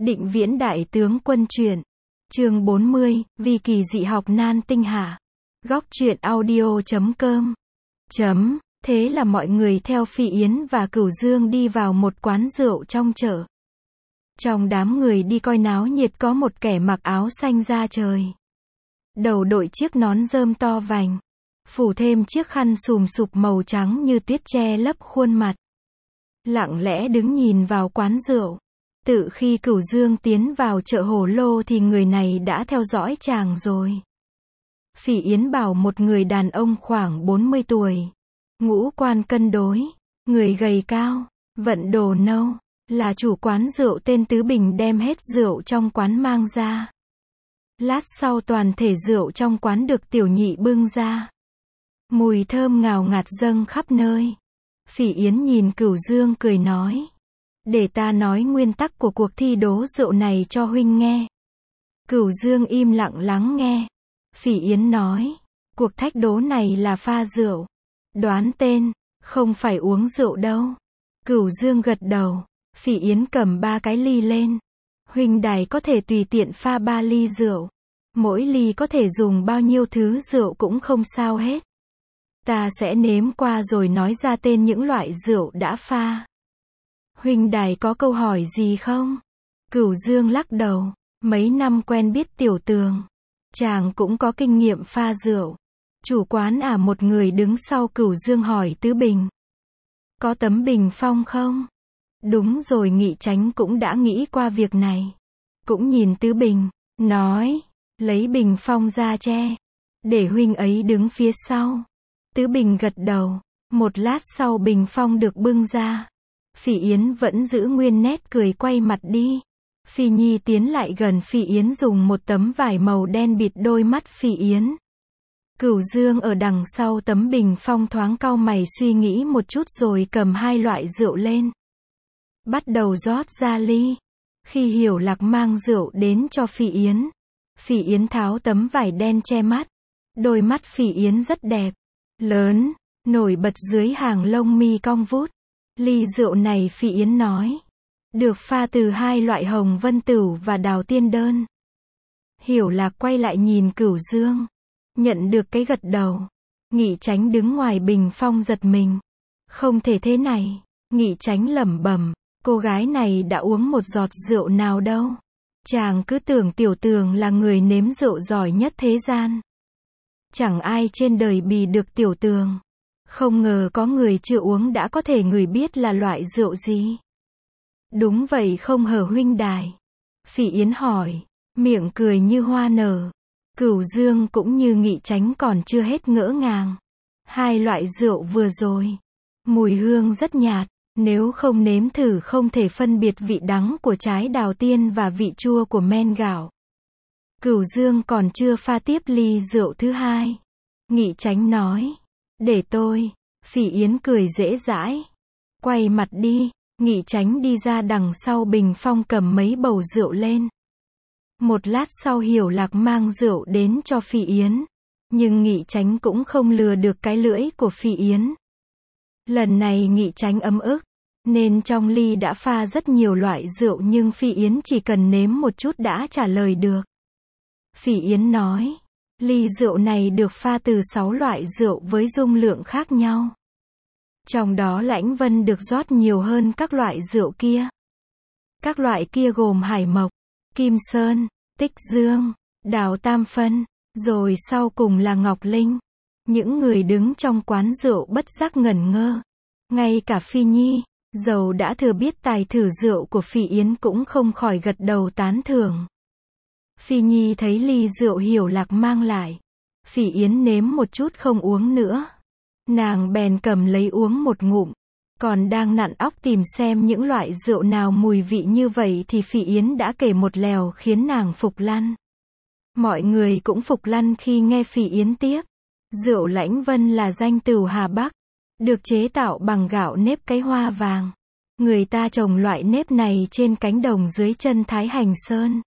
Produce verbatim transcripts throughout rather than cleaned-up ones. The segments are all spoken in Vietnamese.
Định Viễn Đại Tướng Quân truyện. Chương bốn mươi, vì kỳ dị học nan tinh hạ. Góc truyện audio chấm com. Chấm. Thế là mọi người theo Phi Yến và Cửu Dương đi vào một quán rượu trong chợ. Trong đám người đi coi náo nhiệt có một kẻ mặc áo xanh da trời. Đầu đội chiếc nón rơm to vành. Phủ thêm chiếc khăn xùm xụp màu trắng như tuyết che lấp khuôn mặt. Lặng lẽ đứng nhìn vào quán rượu. Tự khi Cửu Dương tiến vào chợ Hồ Lô thì người này đã theo dõi chàng rồi. Phỉ Yến bảo một người đàn ông khoảng bốn mươi tuổi. Ngũ quan cân đối, người gầy cao, vận đồ nâu, là chủ quán rượu tên Tứ Bình đem hết rượu trong quán mang ra. Lát sau toàn thể rượu trong quán được tiểu nhị bưng ra. Mùi thơm ngào ngạt dâng khắp nơi. Phỉ Yến nhìn Cửu Dương cười nói. Để ta nói nguyên tắc của cuộc thi đố rượu này cho huynh nghe. Cửu Dương im lặng lắng nghe. Phỉ Yến nói. Cuộc thách đố này là pha rượu. Đoán tên, không phải uống rượu đâu. Cửu Dương gật đầu. Phỉ Yến cầm ba cái ly lên. Huynh đài có thể tùy tiện pha ba ly rượu. Mỗi ly có thể dùng bao nhiêu thứ rượu cũng không sao hết. Ta sẽ nếm qua rồi nói ra tên những loại rượu đã pha. Huynh đài có câu hỏi gì không? Cửu Dương lắc đầu. Mấy năm quen biết Tiểu Tường. Chàng cũng có kinh nghiệm pha rượu. Chủ quán à một người đứng sau Cửu Dương hỏi Tứ Bình. Có tấm bình phong không? Đúng rồi, Nghị Chánh cũng đã nghĩ qua việc này. Cũng nhìn Tứ Bình, nói, lấy bình phong ra che. Để huynh ấy đứng phía sau. Tứ Bình gật đầu. Một lát sau bình phong được bưng ra. Phỉ Yến vẫn giữ nguyên nét cười quay mặt đi. Phi Nhi tiến lại gần Phỉ Yến dùng một tấm vải màu đen bịt đôi mắt Phỉ Yến. Cửu Dương ở đằng sau tấm bình phong thoáng cau mày suy nghĩ một chút rồi cầm hai loại rượu lên. Bắt đầu rót ra ly. Khi Hiểu Lạc mang rượu đến cho Phỉ Yến. Phỉ Yến tháo tấm vải đen che mắt. Đôi mắt Phỉ Yến rất đẹp. Lớn, nổi bật dưới hàng lông mi cong vút. Ly rượu này Phỉ Yến nói. Được pha từ hai loại hồng vân tửu và đào tiên đơn. Hiểu Lạc quay lại nhìn Cửu Dương. Nhận được cái gật đầu. Nghị Chánh đứng ngoài bình phong giật mình. Không thể thế này. Nghị Chánh lẩm bẩm. Cô gái này đã uống một giọt rượu nào đâu. Chàng cứ tưởng Tiểu Tường là người nếm rượu giỏi nhất thế gian. Chẳng ai trên đời bì được Tiểu Tường. Không ngờ có người chưa uống đã có thể ngửi biết là loại rượu gì. Đúng vậy không hở huynh đài? Phỉ Yến hỏi. Miệng cười như hoa nở. Cửu Dương cũng như Nghị Chánh còn chưa hết ngỡ ngàng. Hai loại rượu vừa rồi. Mùi hương rất nhạt. Nếu không nếm thử không thể phân biệt vị đắng của trái đào tiên và vị chua của men gạo. Cửu Dương còn chưa pha tiếp ly rượu thứ hai. Nghị Chánh nói. Để tôi. Phỉ Yến cười dễ dãi. Quay mặt đi. Nghị Chánh đi ra đằng sau bình phong cầm mấy bầu rượu lên. Một lát sau Hiểu Lạc mang rượu đến cho Phỉ Yến. Nhưng Nghị Chánh cũng không lừa được cái lưỡi của Phỉ Yến. Lần này Nghị Chánh ấm ức. Nên trong ly đã pha rất nhiều loại rượu nhưng Phỉ Yến chỉ cần nếm một chút đã trả lời được. Phỉ Yến nói. Ly rượu này được pha từ sáu loại rượu với dung lượng khác nhau. Trong đó Lãnh Vân được rót nhiều hơn các loại rượu kia. Các loại kia gồm Hải Mộc, Kim Sơn, Tích Dương, Đào Tam Phân, rồi sau cùng là Ngọc Linh. Những người đứng trong quán rượu bất giác ngẩn ngơ. Ngay cả Phi Nhi, dầu đã thừa biết tài thử rượu của Phỉ Yến cũng không khỏi gật đầu tán thưởng. Phi Nhi thấy ly rượu Hiểu Lạc mang lại. Phỉ Yến nếm một chút không uống nữa. Nàng bèn cầm lấy uống một ngụm. Còn đang nặn óc tìm xem những loại rượu nào mùi vị như vậy thì Phỉ Yến đã kể một lèo khiến nàng phục lăn. Mọi người cũng phục lăn khi nghe Phỉ Yến tiếp. Rượu Lãnh Vân là danh tửu Hà Bắc. Được chế tạo bằng gạo nếp cái hoa vàng. Người ta trồng loại nếp này trên cánh đồng dưới chân Thái Hành Sơn.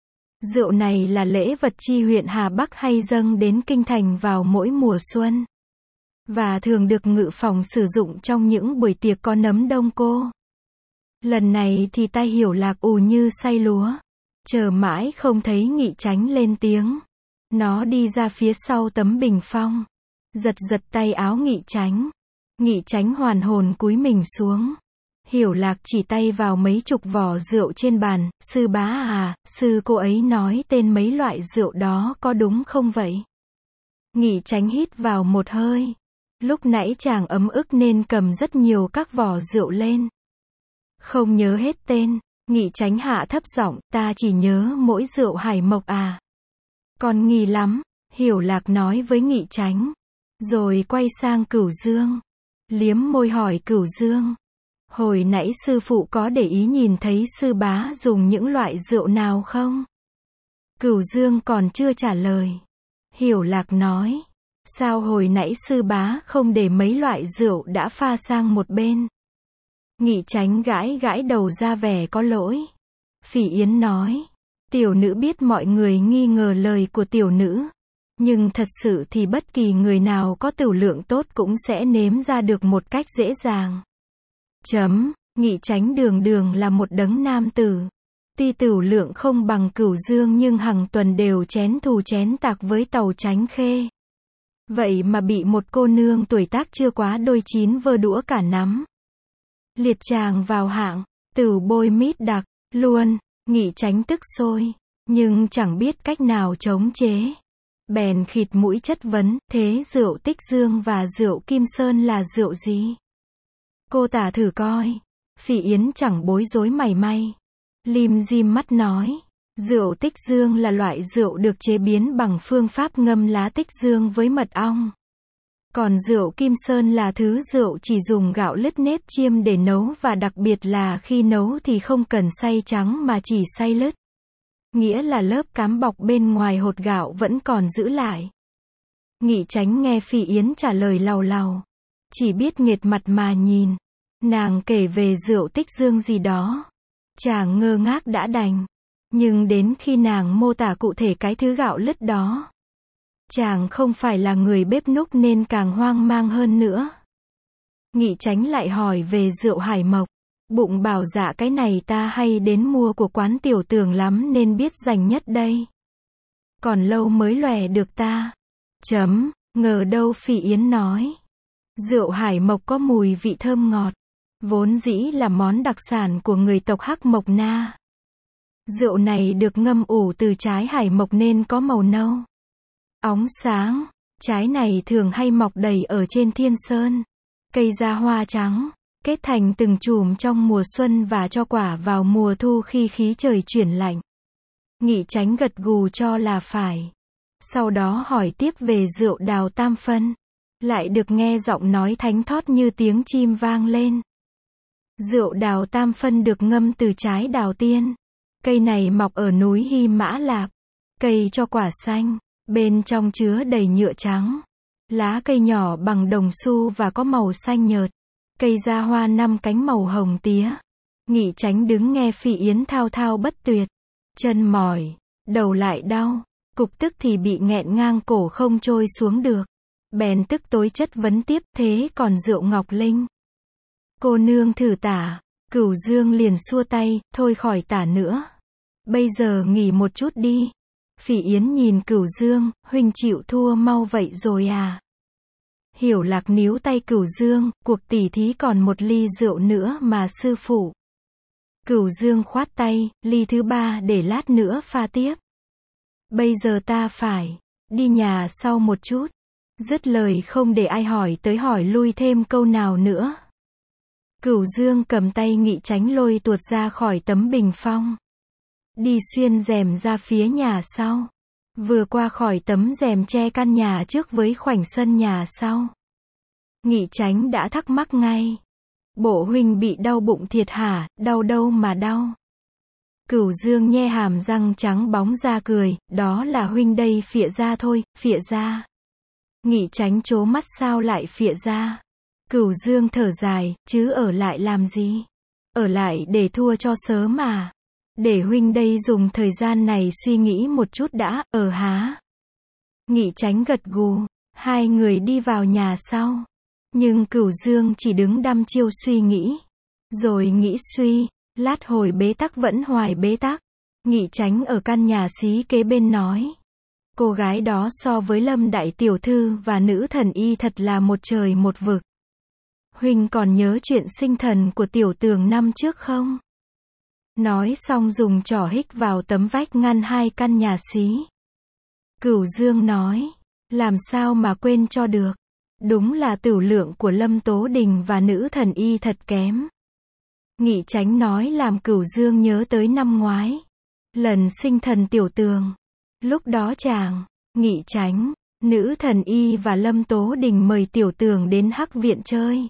Rượu này là lễ vật chi huyện Hà Bắc hay dâng đến kinh thành vào mỗi mùa xuân. Và thường được ngự phòng sử dụng trong những buổi tiệc có nấm đông cô. Lần này thì tai Hiểu Lạc ù như say lúa. Chờ mãi không thấy Nghị Chánh lên tiếng. Nó đi ra phía sau tấm bình phong. Giật giật tay áo Nghị Chánh. Nghị Chánh hoàn hồn cúi mình xuống. Hiểu Lạc chỉ tay vào mấy chục vỏ rượu trên bàn. Sư bá à, sư cô ấy nói tên mấy loại rượu đó có đúng không vậy? Nghị Chánh hít vào một hơi. Lúc nãy chàng ấm ức nên cầm rất nhiều các vỏ rượu lên. Không nhớ hết tên. Nghị Chánh hạ thấp giọng, ta chỉ nhớ mỗi rượu Hải Mộc à. Còn nghi lắm, Hiểu Lạc nói với Nghị Chánh. Rồi quay sang Cửu Dương. Liếm môi hỏi Cửu Dương. Hồi nãy sư phụ có để ý nhìn thấy sư bá dùng những loại rượu nào không? Cửu Dương còn chưa trả lời. Hiểu Lạc nói. Sao hồi nãy sư bá không để mấy loại rượu đã pha sang một bên? Nghị Chánh gãi gãi đầu ra vẻ có lỗi. Phỉ Yến nói. Tiểu nữ biết mọi người nghi ngờ lời của tiểu nữ. Nhưng thật sự thì bất kỳ người nào có tửu lượng tốt cũng sẽ nếm ra được một cách dễ dàng. Chấm, Nghị Chánh đường đường là một đấng nam tử. Tuy tửu lượng không bằng Cửu Dương nhưng hàng tuần đều chén thù chén tạc với Tàu Chánh Khê. Vậy mà bị một cô nương tuổi tác chưa quá đôi chín vơ đũa cả nắm. Liệt chàng vào hạng, tửu bôi mít đặc, luôn, Nghị Chánh tức sôi, nhưng chẳng biết cách nào chống chế. Bèn khịt mũi chất vấn, thế rượu Tích Dương và rượu Kim Sơn là rượu gì? Cô tả thử coi. Phỉ Yến chẳng bối rối mảy may. Lim dim mắt nói. Rượu Tích Dương là loại rượu được chế biến bằng phương pháp ngâm lá tích dương với mật ong. Còn rượu Kim Sơn là thứ rượu chỉ dùng gạo lứt nếp chiêm để nấu và đặc biệt là khi nấu thì không cần xay trắng mà chỉ xay lứt. Nghĩa là lớp cám bọc bên ngoài hột gạo vẫn còn giữ lại. Nghị Chánh nghe Phỉ Yến trả lời làu làu. Chỉ biết nghệt mặt mà nhìn. Nàng kể về rượu Tích Dương gì đó. Chàng ngơ ngác đã đành. Nhưng đến khi nàng mô tả cụ thể cái thứ gạo lứt đó. Chàng không phải là người bếp núc nên càng hoang mang hơn nữa. Nghị Chánh lại hỏi về rượu Hải Mộc. Bụng bảo dạ cái này ta hay đến mua của quán tiểu tường lắm nên biết dành nhất đây. Còn lâu mới lòe được ta. Chấm, ngờ đâu Phỉ Yến nói. Rượu Hải Mộc có mùi vị thơm ngọt. Vốn dĩ là món đặc sản của người tộc Hắc Mộc Na. Rượu này được ngâm ủ từ trái hải mộc nên có màu nâu, óng sáng. Trái này thường hay mọc đầy ở trên thiên sơn. Cây ra hoa trắng, kết thành từng chùm trong mùa xuân và cho quả vào mùa thu khi khí trời chuyển lạnh. Nghị Chánh gật gù cho là phải. Sau đó hỏi tiếp về rượu đào tam phân. Lại được nghe giọng nói thánh thót như tiếng chim vang lên. Rượu đào tam phân được ngâm từ trái đào tiên. Cây này mọc ở núi Hy Mã Lạp. Cây cho quả xanh, bên trong chứa đầy nhựa trắng. Lá cây nhỏ bằng đồng xu và có màu xanh nhợt. Cây ra hoa năm cánh màu hồng tía. Nghị Chánh đứng nghe Phỉ Yến thao thao bất tuyệt. Chân mỏi, đầu lại đau, cục tức thì bị nghẹn ngang cổ không trôi xuống được. Bèn tức tối chất vấn tiếp, thế còn rượu Ngọc Linh? Cô nương thử tả. Cửu Dương liền xua tay, thôi khỏi tả nữa. Bây giờ nghỉ một chút đi. Phỉ Yến nhìn Cửu Dương, huynh chịu thua mau vậy rồi à? Hiểu Lạc níu tay Cửu Dương, cuộc tỉ thí còn một ly rượu nữa mà sư phụ. Cửu Dương khoát tay, ly thứ ba để lát nữa pha tiếp. Bây giờ ta phải đi nhà sau một chút. Dứt lời không để ai hỏi tới hỏi lui thêm câu nào nữa. Cửu Dương cầm tay Nghị Chánh lôi tuột ra khỏi tấm bình phong. Đi xuyên rèm ra phía nhà sau. Vừa qua khỏi tấm rèm che căn nhà trước với khoảnh sân nhà sau. Nghị Chánh đã thắc mắc ngay. Bộ huynh bị đau bụng thiệt hả, đau đâu mà đau? Cửu Dương nhe hàm răng trắng bóng ra cười, đó là huynh đây phịa ra thôi, phịa ra. Nghị Chánh trố mắt sao lại phịa ra? Cửu Dương thở dài, chứ ở lại làm gì? Ở lại để thua cho sớm mà. Để huynh đây dùng thời gian này suy nghĩ một chút đã, ở há. Nghị Chánh gật gù, hai người đi vào nhà sau. Nhưng Cửu Dương chỉ đứng đăm chiêu suy nghĩ. Rồi nghĩ suy, lát hồi bế tắc vẫn hoài bế tắc. Nghị Chánh ở căn nhà xí kế bên nói. Cô gái đó so với Lâm đại tiểu thư và nữ thần y thật là một trời một vực. Huynh còn nhớ chuyện sinh thần của tiểu tường năm trước không? Nói xong dùng trỏ hích vào tấm vách ngăn hai căn nhà xí. Cửu Dương nói. Làm sao mà quên cho được. Đúng là tửu lượng của Lâm Tố Đình và nữ thần y thật kém. Nghị Chánh nói làm Cửu Dương nhớ tới năm ngoái. Lần sinh thần tiểu tường. Lúc đó chàng, Nghị Chánh, nữ thần y và Lâm Tố Đình mời tiểu tường đến Hắc Viện chơi.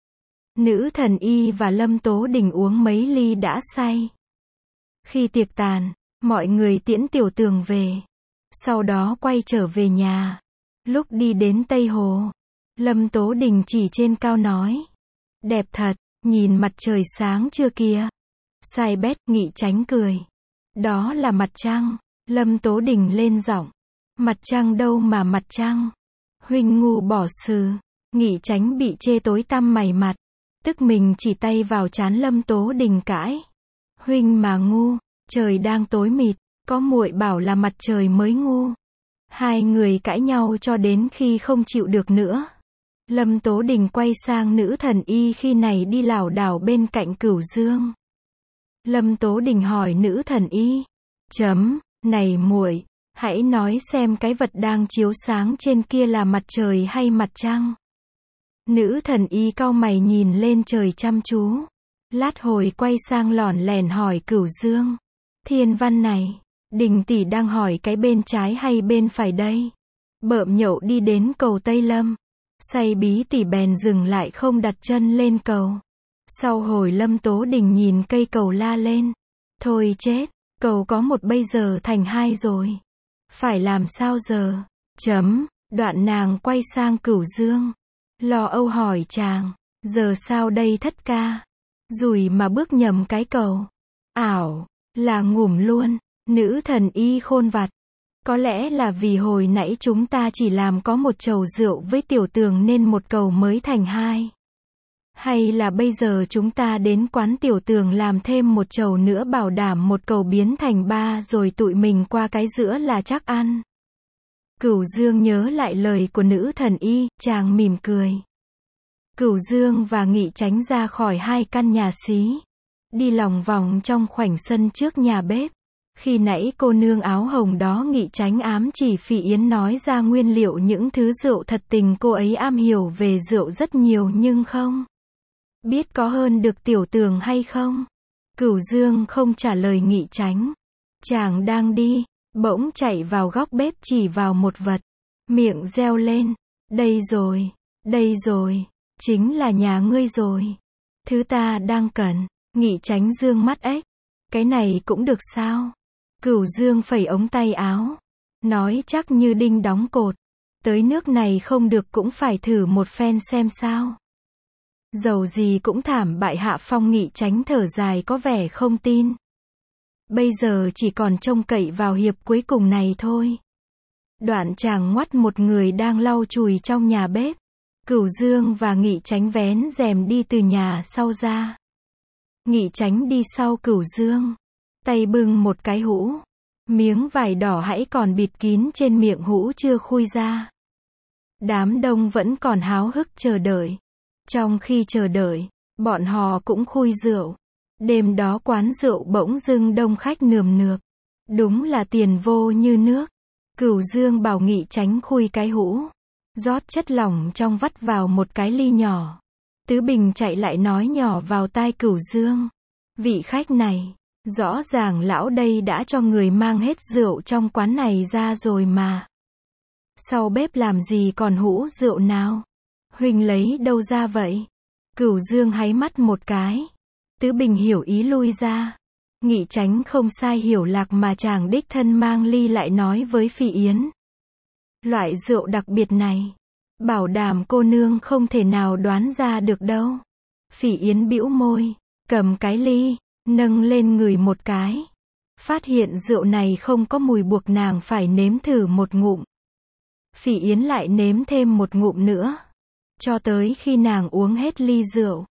Nữ thần y và Lâm Tố Đình uống mấy ly đã say. Khi tiệc tàn, mọi người tiễn tiểu tường về. Sau đó quay trở về nhà. Lúc đi đến Tây Hồ, Lâm Tố Đình chỉ trên cao nói. Đẹp thật, nhìn mặt trời sáng chưa kìa. Sai bét, Nghị Chánh cười. Đó là mặt trăng. Lâm Tố Đình lên giọng. Mặt trăng đâu mà mặt trăng. Huynh ngu bỏ sừ. Nghị Chánh bị chê tối tăm mày mặt. Tức mình chỉ tay vào trán Lâm Tố Đình cãi. Huynh mà ngu, trời đang tối mịt, có muội bảo là mặt trời mới ngu. Hai người cãi nhau cho đến khi không chịu được nữa. Lâm Tố Đình quay sang nữ thần y khi này đi lảo đảo bên cạnh Cửu Dương. Lâm Tố Đình hỏi nữ thần y. Chấm, này muội, hãy nói xem cái vật đang chiếu sáng trên kia là mặt trời hay mặt trăng. Nữ thần y cau mày nhìn lên trời chăm chú. Lát hồi quay sang lỏn lẻn hỏi Cửu Dương. Thiên văn này, Đình tỷ đang hỏi cái bên trái hay bên phải đây? Bợm nhậu đi đến cầu Tây Lâm. Say bí tỷ bèn dừng lại không đặt chân lên cầu. Sau hồi Lâm Tố Đình nhìn cây cầu la lên. Thôi chết, cầu có một bây giờ thành hai rồi. Phải làm sao giờ? Chấm, đoạn nàng quay sang Cửu Dương. Lo âu hỏi chàng, giờ sao đây thất ca? Rủi mà bước nhầm cái cầu. Ảo, là ngủm luôn. Nữ thần y khôn vặt. Có lẽ là vì hồi nãy chúng ta chỉ làm có một chầu rượu với tiểu tường nên một cầu mới thành hai. Hay là bây giờ chúng ta đến quán tiểu tường làm thêm một chầu nữa bảo đảm một cầu biến thành ba rồi tụi mình qua cái giữa là chắc ăn. Cửu Dương nhớ lại lời của nữ thần y, chàng mỉm cười. Cửu Dương và Nghị Chánh ra khỏi hai căn nhà xí. Đi lòng vòng trong khoảnh sân trước nhà bếp. Khi nãy cô nương áo hồng đó Nghị Chánh ám chỉ Phỉ Yến nói ra nguyên liệu những thứ rượu thật tình cô ấy am hiểu về rượu rất nhiều nhưng không biết có hơn được tiểu tường hay không. Cửu Dương không trả lời Nghị Chánh. Chàng đang đi, bỗng chạy vào góc bếp chỉ vào một vật. Miệng reo lên. Đây rồi, đây rồi, chính là nhà ngươi rồi. Thứ ta đang cần. Nghị Chánh dương mắt ếch. Cái này cũng được sao? Cửu Dương phẩy ống tay áo. Nói chắc như đinh đóng cột. Tới nước này không được cũng phải thử một phen xem sao. Dầu gì cũng thảm bại hạ phong. Nghị Chánh thở dài có vẻ không tin. Bây giờ chỉ còn trông cậy vào hiệp cuối cùng này thôi. Đoạn chàng ngoắt một người đang lau chùi trong nhà bếp. Cửu Dương và Nghị Chánh vén rèm đi từ nhà sau ra. Nghị Chánh đi sau Cửu Dương. Tay bưng một cái hũ. Miếng vải đỏ hãy còn bịt kín trên miệng hũ chưa khui ra. Đám đông vẫn còn háo hức chờ đợi. Trong khi chờ đợi, bọn họ cũng khui rượu. Đêm đó quán rượu bỗng dưng đông khách nườm nượp. Đúng là tiền vô như nước. Cửu Dương bảo Nghị Chánh khui cái hũ. Rót chất lỏng trong vắt vào một cái ly nhỏ. Tứ Bình chạy lại nói nhỏ vào tai Cửu Dương. Vị khách này, rõ ràng lão đây đã cho người mang hết rượu trong quán này ra rồi mà. Sau bếp làm gì còn hũ rượu nào? Huỳnh lấy đâu ra vậy? Cửu Dương háy mắt một cái. Tứ Bình hiểu ý lui ra. Nghị Chánh không sai hiểu lạc mà chàng đích thân mang ly lại nói với Phỉ Yến. Loại rượu đặc biệt này, bảo đảm cô nương không thể nào đoán ra được đâu. Phỉ Yến bĩu môi, cầm cái ly, nâng lên ngửi một cái. Phát hiện rượu này không có mùi buộc nàng phải nếm thử một ngụm. Phỉ Yến lại nếm thêm một ngụm nữa. Cho tới khi nàng uống hết ly rượu.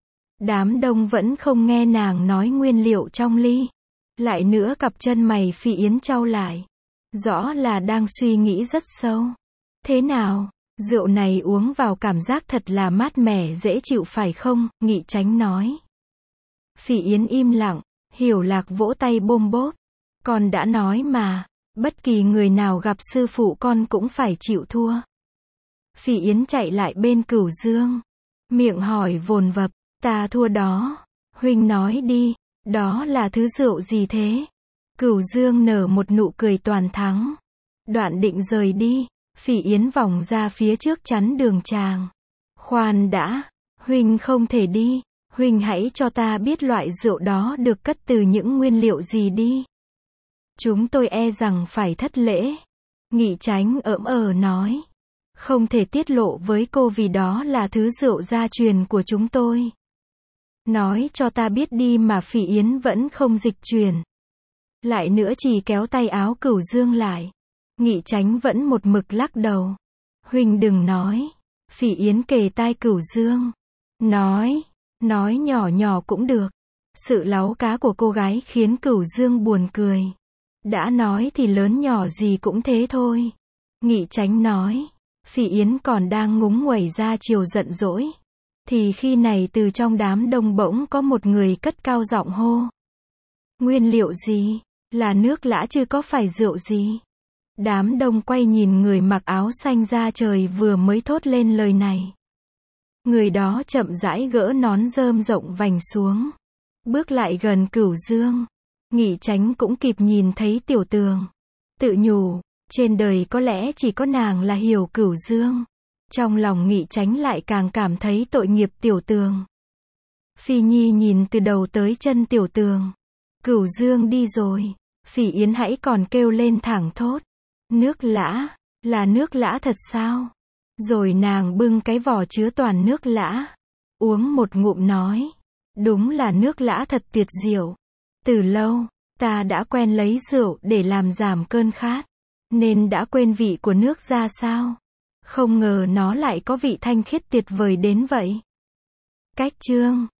Đám đông vẫn không nghe nàng nói nguyên liệu trong ly. Lại nữa cặp chân mày Phi Yến chau lại. Rõ là đang suy nghĩ rất sâu. Thế nào? Rượu này uống vào cảm giác thật là mát mẻ dễ chịu phải không? Nghị Chánh nói. Phỉ Yến im lặng, Hiểu Lạc vỗ tay bôm bốp. Con đã nói mà, bất kỳ người nào gặp sư phụ con cũng phải chịu thua. Phỉ Yến chạy lại bên Cửu Dương. Miệng hỏi vồn vập, ta thua đó. Huynh nói đi, đó là thứ rượu gì thế? Cửu Dương nở một nụ cười toàn thắng. Đoạn định rời đi. Phỉ Yến vòng ra phía trước chắn đường chàng. Khoan đã, Huynh không thể đi, Huynh hãy cho ta biết loại rượu đó được cất từ những nguyên liệu gì đi. Chúng tôi e rằng phải thất lễ. Nghị Chánh ỡm ờ nói. Không thể tiết lộ với cô vì đó là thứ rượu gia truyền của chúng tôi. Nói cho ta biết đi mà Phỉ Yến vẫn không dịch chuyển. Lại nữa chỉ kéo tay áo Cửu Dương lại. Nghị Chánh vẫn một mực lắc đầu. Huynh đừng nói. Phỉ Yến kề tai Cửu Dương. Nói, nói nhỏ nhỏ cũng được. Sự láu cá của cô gái khiến Cửu Dương buồn cười. Đã nói thì lớn nhỏ gì cũng thế thôi. Nghị Chánh nói. Phỉ Yến còn đang ngúng nguẩy ra chiều giận dỗi. Thì khi này từ trong đám đông bỗng có một người cất cao giọng hô. Nguyên liệu gì? Là nước lã chứ có phải rượu gì? Đám đông quay nhìn người mặc áo xanh da trời vừa mới thốt lên lời này. Người đó chậm rãi gỡ nón rơm rộng vành xuống. Bước lại gần Cửu Dương. Nghị Chánh cũng kịp nhìn thấy Tiểu Tường. Tự nhủ, trên đời có lẽ chỉ có nàng là hiểu Cửu Dương. Trong lòng Nghị Chánh lại càng cảm thấy tội nghiệp Tiểu Tường. Phi Nhi nhìn từ đầu tới chân Tiểu Tường. Cửu Dương đi rồi. Phỉ Yến hãy còn kêu lên thẳng thốt. Nước lã, là nước lã thật sao? Rồi nàng bưng cái vỏ chứa toàn nước lã. Uống một ngụm nói. Đúng là nước lã thật tuyệt diệu. Từ lâu, ta đã quen lấy rượu để làm giảm cơn khát. Nên đã quên vị của nước ra sao? Không ngờ nó lại có vị thanh khiết tuyệt vời đến vậy. Cách chương